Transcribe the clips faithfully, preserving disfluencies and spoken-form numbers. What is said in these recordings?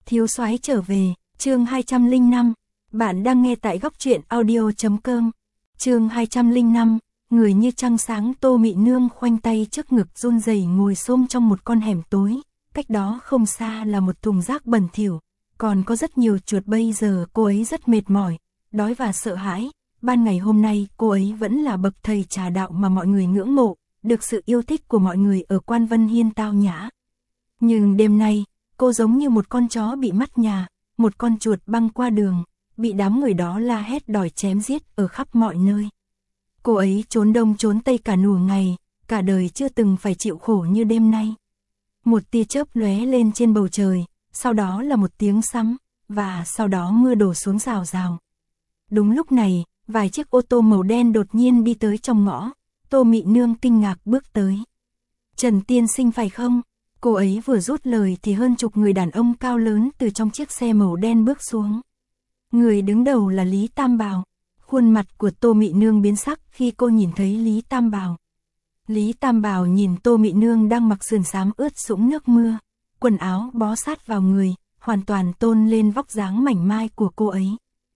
Thiếu soái trở về, chương hai trăm lẻ năm. Bạn đang nghe tại góc truyện audio chấm com. Chương hai trăm lẻ năm, người như trăng sáng. Tô Mị Nương khoanh tay trước ngực run rẩy ngồi xổm trong một con hẻm tối, cách đó không xa là một thùng rác bẩn thỉu, còn có rất nhiều chuột. Bây giờ cô ấy rất mệt mỏi, đói và sợ hãi. Ban ngày hôm nay cô ấy vẫn là bậc thầy trà đạo mà mọi người ngưỡng mộ, được sự yêu thích của mọi người ở Quan Vân Hiên tao nhã. Nhưng đêm nay, cô giống như một con chó bị mất nhà, một con chuột băng qua đường, bị đám người đó la hét đòi chém giết ở khắp mọi nơi. Cô ấy trốn đông trốn tây cả nửa ngày, cả đời chưa từng phải chịu khổ như đêm nay. Một tia chớp lóe lên trên bầu trời, sau đó là một tiếng sấm, và sau đó mưa đổ xuống rào rào. Đúng lúc này, vài chiếc ô tô màu đen đột nhiên đi tới trong ngõ. Tô Mị Nương kinh ngạc bước tới. Trần tiên sinh phải không? Cô ấy vừa rút lời thì hơn chục người đàn ông cao lớn từ trong chiếc xe màu đen bước xuống. Người đứng đầu là Lý Tam Bảo. Khuôn mặt của Tô Mị Nương biến sắc khi cô nhìn thấy Lý Tam Bảo. Lý Tam Bảo nhìn Tô Mị Nương đang mặc sườn xám ướt sũng nước mưa, quần áo bó sát vào người, hoàn toàn tôn lên vóc dáng mảnh mai của cô ấy.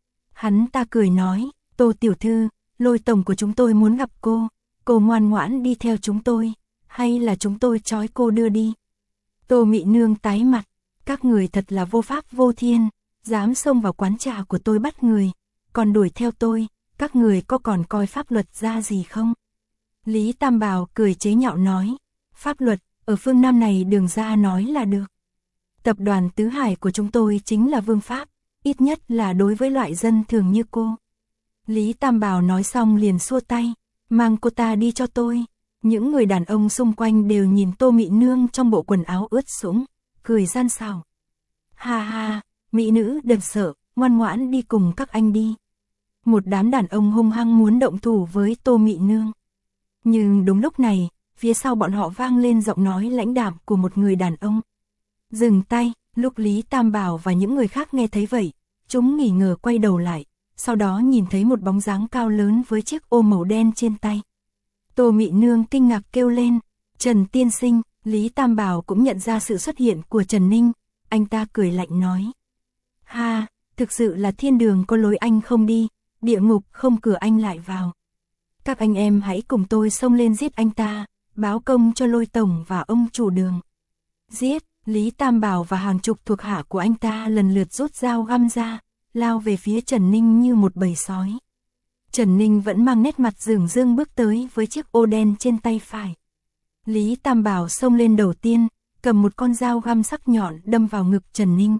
Hắn ta cười nói, Tô tiểu thư, Lôi tổng của chúng tôi muốn gặp cô, cô ngoan ngoãn đi theo chúng tôi, hay là chúng tôi trói cô đưa đi? Tô Mị Nương tái mặt, các người thật là vô pháp vô thiên, dám xông vào quán trà của tôi bắt người, còn đuổi theo tôi, các người có còn coi pháp luật ra gì không? Lý Tam Bảo cười chế nhạo nói, pháp luật, ở phương Nam này đường ra nói là được. Tập đoàn Tứ Hải của chúng tôi chính là vương pháp, ít nhất là đối với loại dân thường như cô. Lý Tam Bảo nói xong liền xua tay, mang cô ta đi cho tôi. Những người đàn ông xung quanh đều nhìn Tô Mị Nương trong bộ quần áo ướt sũng, cười gian xảo. Ha ha, mỹ nữ đừng sợ, ngoan ngoãn đi cùng các anh đi. Một đám đàn ông hung hăng muốn động thủ với Tô Mị Nương. Nhưng đúng lúc này, phía sau bọn họ vang lên giọng nói lãnh đạm của một người đàn ông. Dừng tay. Lúc Lý Tam Bảo và những người khác nghe thấy vậy, chúng nghi ngờ quay đầu lại, sau đó nhìn thấy một bóng dáng cao lớn với chiếc ô màu đen trên tay. Tô Mị Nương kinh ngạc kêu lên, Trần tiên sinh. Lý Tam Bảo cũng nhận ra sự xuất hiện của Trần Ninh, anh ta cười lạnh nói. Ha, thực sự là thiên đường có lối anh không đi, địa ngục không cửa anh lại vào. Các anh em hãy cùng tôi xông lên giết anh ta, báo công cho Lôi tổng và ông chủ đường. Giết. Lý Tam Bảo và hàng chục thuộc hạ của anh ta lần lượt rút dao găm ra, lao về phía Trần Ninh như một bầy sói. Trần Ninh vẫn mang nét mặt dửng dưng bước tới với chiếc ô đen trên tay phải. Lý Tam Bảo xông lên đầu tiên, cầm một con dao găm sắc nhọn đâm vào ngực Trần Ninh.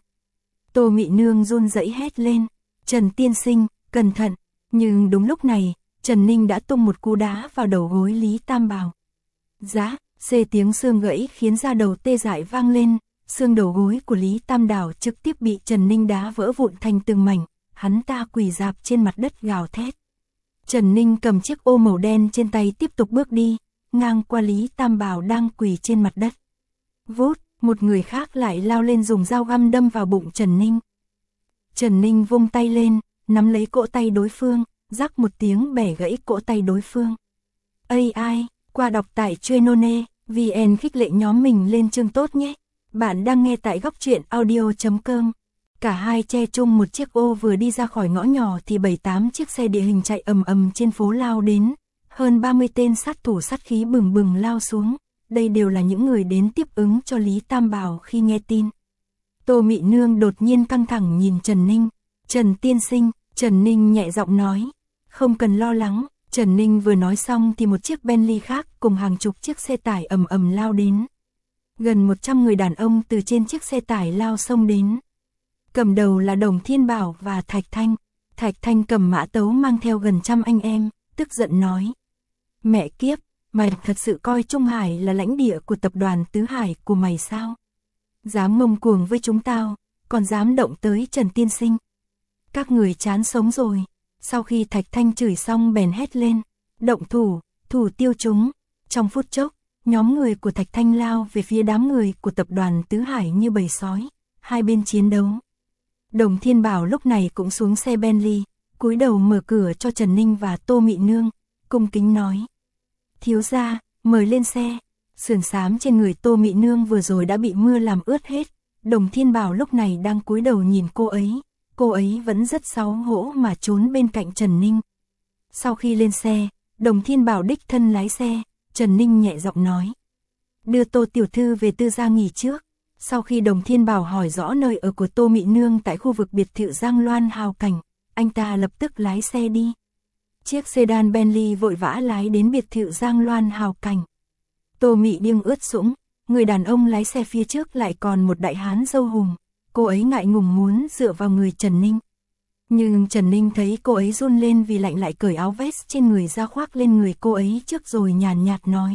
Tô Mị Nương run rẩy hét lên, Trần tiên sinh, cẩn thận. Nhưng đúng lúc này, Trần Ninh đã tung một cú đá vào đầu gối Lý Tam Bảo. Giá, xê tiếng xương gãy khiến da đầu tê dại vang lên, xương đầu gối của Lý Tam Bảo trực tiếp bị Trần Ninh đá vỡ vụn thành từng mảnh, hắn ta quỳ rạp trên mặt đất gào thét. Trần Ninh cầm chiếc ô màu đen trên tay tiếp tục bước đi, ngang qua Lý Tam Bảo đang quỳ trên mặt đất. Vút, một người khác lại lao lên dùng dao găm đâm vào bụng Trần Ninh. Trần Ninh vung tay lên, nắm lấy cỗ tay đối phương, rắc một tiếng bẻ gãy cỗ tay đối phương. Ây ai, qua đọc tại Chuyên vê en khích lệ nhóm mình lên chương tốt nhé. Bạn đang nghe tại góc truyện audio chấm com. Cả hai che chung một chiếc ô vừa đi ra khỏi ngõ nhỏ thì bảy tám chiếc xe địa hình chạy ầm ầm trên phố lao đến. Hơn ba mươi tên sát thủ sát khí bừng bừng lao xuống. Đây đều là những người đến tiếp ứng cho Lý Tam Bảo khi nghe tin. Tô Mị Nương đột nhiên căng thẳng nhìn Trần Ninh. Trần tiên sinh, Trần Ninh nhẹ giọng nói. Không cần lo lắng. Trần Ninh vừa nói xong thì một chiếc Bentley khác cùng hàng chục chiếc xe tải ầm ầm lao đến. Gần một trăm người đàn ông từ trên chiếc xe tải lao xông đến. Cầm đầu là Đồng Thiên Bảo và Thạch Thanh. Thạch Thanh cầm mã tấu mang theo gần trăm anh em, tức giận nói. Mẹ kiếp, mày thật sự coi Trung Hải là lãnh địa của tập đoàn Tứ Hải của mày sao? Dám ngông cuồng với chúng tao, còn dám động tới Trần tiên sinh. Các người chán sống rồi. Sau khi Thạch Thanh chửi xong bèn hét lên, động thủ, thủ tiêu chúng. Trong phút chốc, nhóm người của Thạch Thanh lao về phía đám người của tập đoàn Tứ Hải như bầy sói, hai bên chiến đấu. Đồng Thiên Bảo lúc này cũng xuống xe Bentley, cúi đầu mở cửa cho Trần Ninh và Tô Mị Nương, cung kính nói. Thiếu gia, mời lên xe. Sườn xám trên người Tô Mị Nương vừa rồi đã bị mưa làm ướt hết, Đồng Thiên Bảo lúc này đang cúi đầu nhìn cô ấy, cô ấy vẫn rất xấu hổ mà trốn bên cạnh Trần Ninh. Sau khi lên xe, Đồng Thiên Bảo đích thân lái xe, Trần Ninh nhẹ giọng nói. Đưa Tô tiểu thư về Tư gia nghỉ trước. Sau khi Đồng Thiên Bảo hỏi rõ nơi ở của Tô Mị Nương tại khu vực biệt thự Giang Loan Hào Cảnh, anh ta lập tức lái xe đi. Chiếc sedan Bentley vội vã lái đến biệt thự Giang Loan Hào Cảnh. Tô Mị Nương ướt sũng, người đàn ông lái xe phía trước lại còn một đại hán dâu hùm, cô ấy ngại ngùng muốn dựa vào người Trần Ninh. Nhưng Trần Ninh thấy cô ấy run lên vì lạnh lại cởi áo vest trên người ra khoác lên người cô ấy trước rồi nhàn nhạt nói.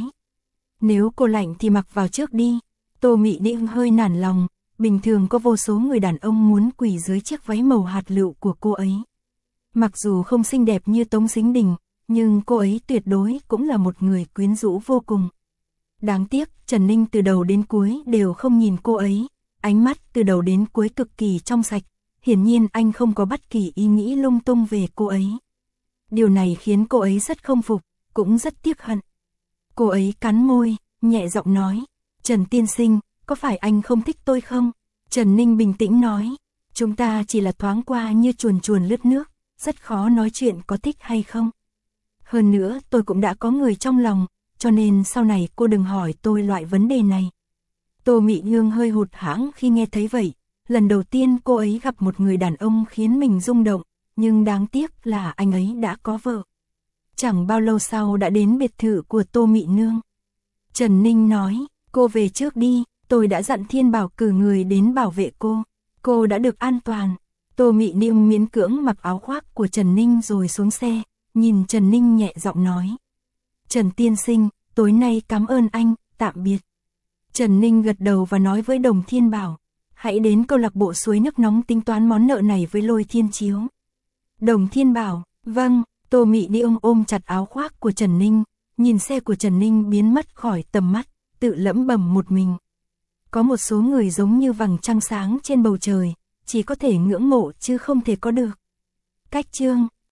Nếu cô lạnh thì mặc vào trước đi. Tô Mị Nương hơi nản lòng, bình thường có vô số người đàn ông muốn quỳ dưới chiếc váy màu hạt lựu của cô ấy. Mặc dù không xinh đẹp như Tống Sính Đình, nhưng cô ấy tuyệt đối cũng là một người quyến rũ vô cùng. Đáng tiếc, Trần Ninh từ đầu đến cuối đều không nhìn cô ấy, ánh mắt từ đầu đến cuối cực kỳ trong sạch, hiển nhiên anh không có bất kỳ ý nghĩ lung tung về cô ấy. Điều này khiến cô ấy rất không phục, cũng rất tiếc hận. Cô ấy cắn môi, nhẹ giọng nói, Trần tiên sinh, có phải anh không thích tôi không? Trần Ninh bình tĩnh nói, chúng ta chỉ là thoáng qua như chuồn chuồn lướt nước, rất khó nói chuyện có thích hay không. Hơn nữa tôi cũng đã có người trong lòng, cho nên sau này cô đừng hỏi tôi loại vấn đề này. Tô Mị Nương hơi hụt hẫng khi nghe thấy vậy, lần đầu tiên cô ấy gặp một người đàn ông khiến mình rung động, nhưng đáng tiếc là anh ấy đã có vợ. Chẳng bao lâu sau đã đến biệt thự của Tô Mị Nương. Trần Ninh nói, cô về trước đi, tôi đã dặn Thiên Bảo cử người đến bảo vệ cô, cô đã được an toàn. Tô Mị Nương miễn cưỡng mặc áo khoác của Trần Ninh rồi xuống xe, nhìn Trần Ninh nhẹ giọng nói. Trần tiên sinh, tối nay cảm ơn anh, tạm biệt. Trần Ninh gật đầu và nói với Đồng Thiên Bảo, hãy đến câu lạc bộ suối nước nóng tính toán món nợ này với Lôi Thiên Chiếu. Đồng Thiên Bảo, vâng. Tô Mị Nương ôm chặt áo khoác của Trần Ninh, nhìn xe của Trần Ninh biến mất khỏi tầm mắt, tự lẩm bẩm một mình. Có một số người giống như vầng trăng sáng trên bầu trời, chỉ có thể ngưỡng mộ chứ không thể có được. Cách chương